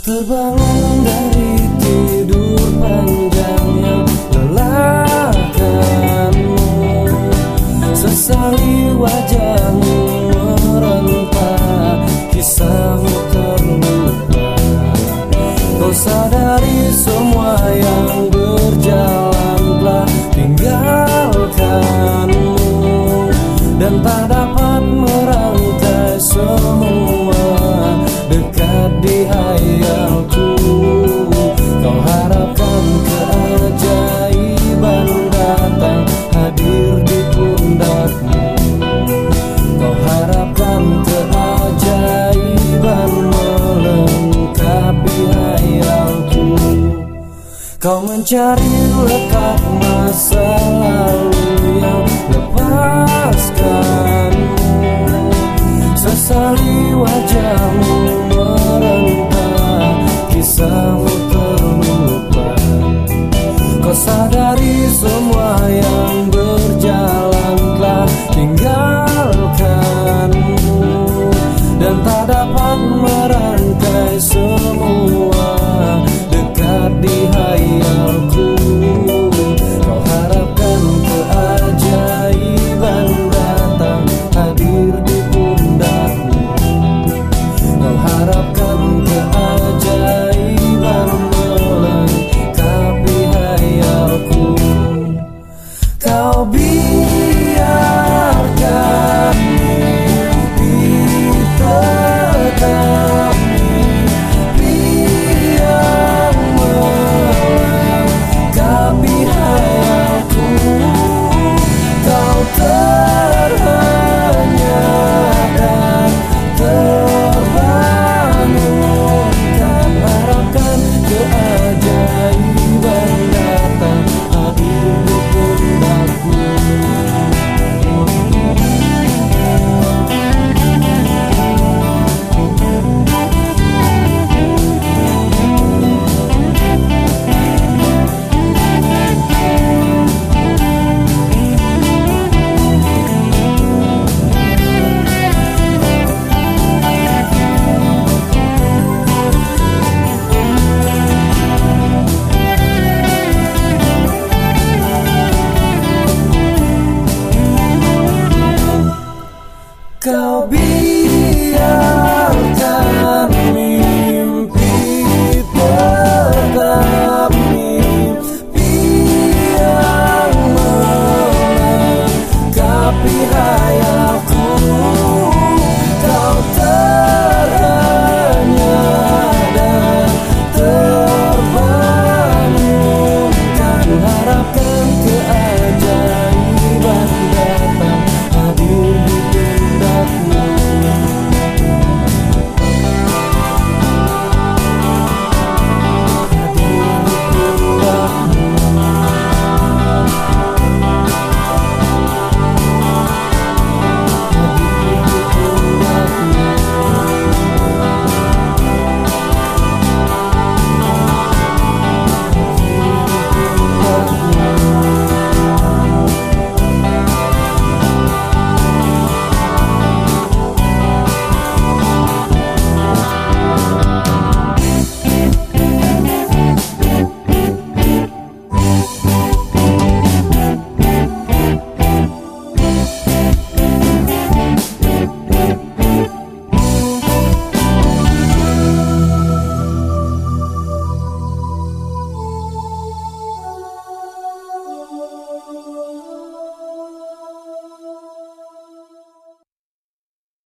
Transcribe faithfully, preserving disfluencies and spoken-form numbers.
Terbangun dari tidur panjang yang melelahkanmu, sesali wajahmu merentak, kisahmu terlupa. Kau sadari semua yang berjalan telah tinggalkanmu, dan tak dapat merangkai semua dekat di hayalku. Kau harapkan keajaiban datang hadir di pundakmu. Kau harapkan keajaiban melengkapi hayalku. Kau mencari lekat masa lalu yang lepaskanmu, sesali wajahmu merentak, kisahmu terlupa. Kau sadari semua yang berjalan telah tinggalkanmu, dan tak dapat merangkai